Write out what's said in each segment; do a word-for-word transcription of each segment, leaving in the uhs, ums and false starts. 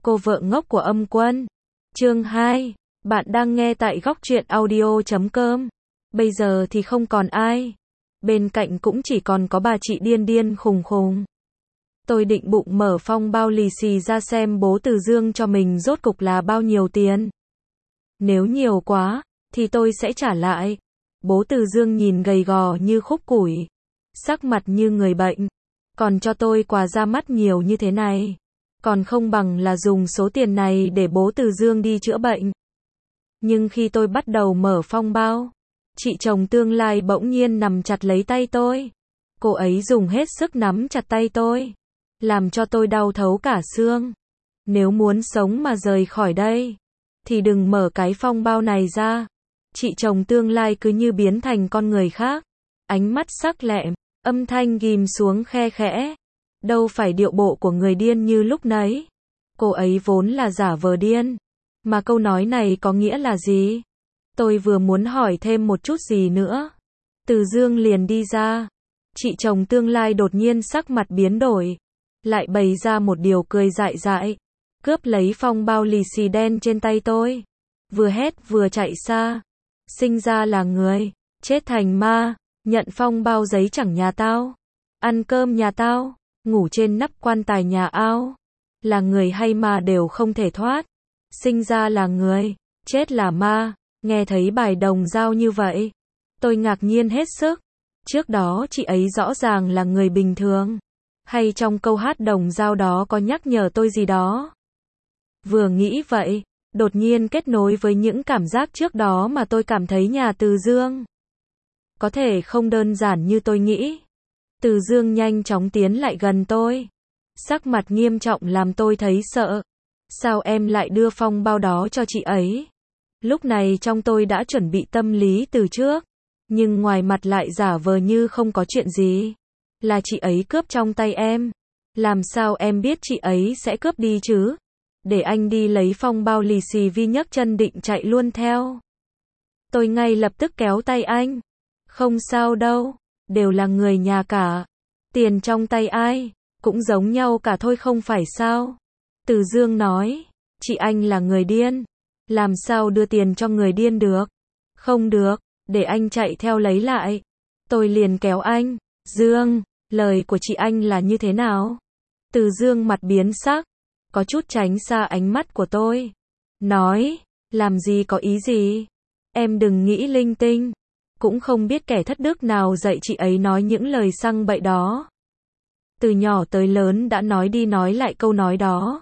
Cô vợ ngốc của Âm Quân. Chương hai. Bạn đang nghe tại góc truyện audio chấm com. Bây giờ thì không còn ai. Bên cạnh cũng chỉ còn có bà chị điên điên khùng khùng. Tôi định bụng mở phong bao lì xì ra xem bố Từ Dương cho mình rốt cục là bao nhiêu tiền. Nếu nhiều quá, thì tôi sẽ trả lại. Bố Từ Dương nhìn gầy gò như khúc củi, sắc mặt như người bệnh. Còn cho tôi quà ra mắt nhiều như thế này, còn không bằng là dùng số tiền này để bố Từ Dương đi chữa bệnh. Nhưng khi tôi bắt đầu mở phong bao, chị chồng tương lai bỗng nhiên nằm chặt lấy tay tôi. Cô ấy dùng hết sức nắm chặt tay tôi, làm cho tôi đau thấu cả xương. Nếu muốn sống mà rời khỏi đây, thì đừng mở cái phong bao này ra. Chị chồng tương lai cứ như biến thành con người khác, ánh mắt sắc lẹm, âm thanh ghim xuống khe khẽ. Đâu phải điệu bộ của người điên như lúc nãy. Cô ấy vốn là giả vờ điên. Mà câu nói này có nghĩa là gì? Tôi vừa muốn hỏi thêm một chút gì nữa, Từ Dương liền đi ra. Chị chồng tương lai đột nhiên sắc mặt biến đổi, lại bày ra một điều cười dại dại, cướp lấy phong bao lì xì đen trên tay tôi, vừa hét vừa chạy xa. Sinh ra là người, chết thành ma. Nhận phong bao giấy chẳng nhà tao, ăn cơm nhà tao, ngủ trên nắp quan tài nhà ao. Là người hay ma đều không thể thoát. Sinh ra là người, chết là ma. Nghe thấy bài đồng dao như vậy, tôi ngạc nhiên hết sức. Trước đó chị ấy rõ ràng là người bình thường, hay trong câu hát đồng dao đó có nhắc nhở tôi gì đó? Vừa nghĩ vậy, đột nhiên kết nối với những cảm giác trước đó mà tôi cảm thấy nhà Từ Dương có thể không đơn giản như tôi nghĩ. Từ Dương nhanh chóng tiến lại gần tôi, sắc mặt nghiêm trọng làm tôi thấy sợ. Sao em lại đưa phong bao đó cho chị ấy? Lúc này trong tôi đã chuẩn bị tâm lý từ trước, nhưng ngoài mặt lại giả vờ như không có chuyện gì. Là chị ấy cướp trong tay em. Làm sao em biết chị ấy sẽ cướp đi chứ? Để anh đi lấy phong bao lì xì. Vi nhấc chân định chạy luôn theo. Tôi ngay lập tức kéo tay anh. Không sao đâu, đều là người nhà cả. Tiền trong tay ai cũng giống nhau cả thôi không phải sao? Từ Dương nói, chị anh là người điên, làm sao đưa tiền cho người điên được? Không được, để anh chạy theo lấy lại. Tôi liền kéo anh. Dương, lời của chị anh là như thế nào? Từ Dương mặt biến sắc, có chút tránh xa ánh mắt của tôi. Nói, làm gì có ý gì? Em đừng nghĩ linh tinh. Cũng không biết kẻ thất đức nào dạy chị ấy nói những lời xăng bậy đó. Từ nhỏ tới lớn đã nói đi nói lại câu nói đó.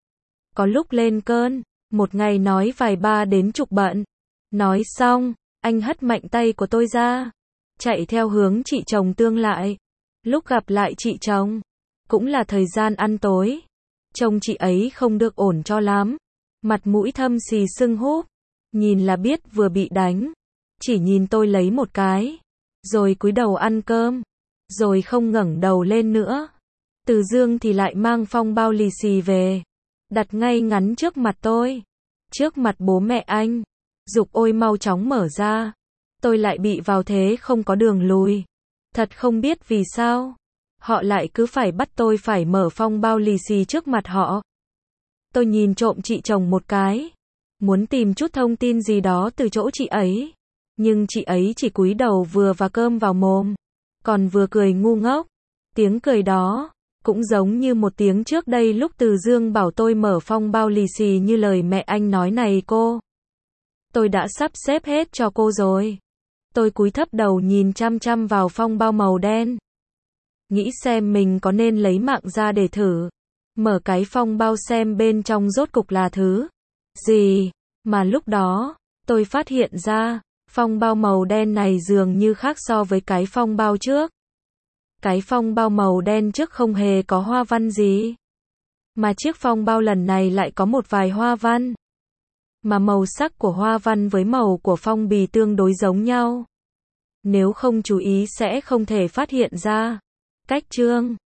Có lúc lên cơn, một ngày nói vài ba đến chục bận. Nói xong, anh hất mạnh tay của tôi ra, chạy theo hướng chị chồng tương lại. Lúc gặp lại chị chồng, cũng là thời gian ăn tối. Chồng chị ấy không được ổn cho lắm, mặt mũi thâm xì sưng húp, nhìn là biết vừa bị đánh. Chỉ nhìn tôi lấy một cái, rồi cúi đầu ăn cơm, rồi không ngẩng đầu lên nữa. Từ Dương thì lại mang phong bao lì xì về, đặt ngay ngắn trước mặt tôi, trước mặt bố mẹ anh, giục ôi mau chóng mở ra. Tôi lại bị vào thế không có đường lùi. Thật không biết vì sao họ lại cứ phải bắt tôi phải mở phong bao lì xì trước mặt họ. Tôi nhìn trộm chị chồng một cái, muốn tìm chút thông tin gì đó từ chỗ chị ấy. Nhưng chị ấy chỉ cúi đầu vừa và cơm vào mồm, còn vừa cười ngu ngốc. Tiếng cười đó cũng giống như một tiếng trước đây lúc Từ Dương bảo tôi mở phong bao lì xì như lời mẹ anh nói này cô. Tôi đã sắp xếp hết cho cô rồi. Tôi cúi thấp đầu nhìn chăm chăm vào phong bao màu đen, nghĩ xem mình có nên lấy mạng ra để thử mở cái phong bao xem bên trong rốt cục là thứ gì. Mà lúc đó tôi phát hiện ra phong bao màu đen này dường như khác so với cái phong bao trước. Cái phong bao màu đen trước không hề có hoa văn gì, mà chiếc phong bao lần này lại có một vài hoa văn. Mà màu sắc của hoa văn với màu của phong bì tương đối giống nhau. Nếu không chú ý sẽ không thể phát hiện ra. Cách chương